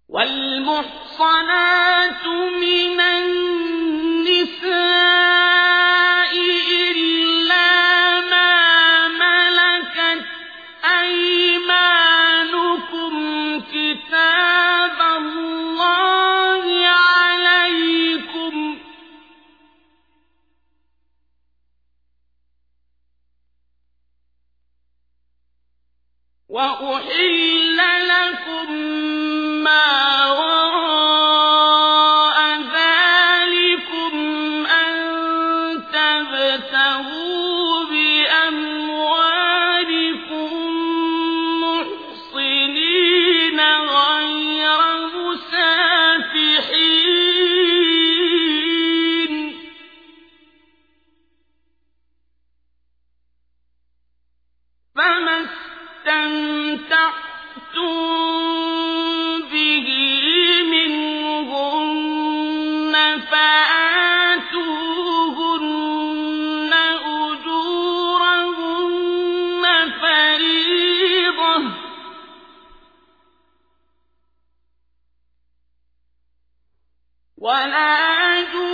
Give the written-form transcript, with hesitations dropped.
والمحصنات من النساء إلا ما ملكت أيمانكم كتاب الله عليكم وأحل لكم ما وراء ذلكم أن تبتغوا بأموالكم محصنين غير مسافحين فما استمتعتم به منهن فآتوهن أجورهن فريضة ولا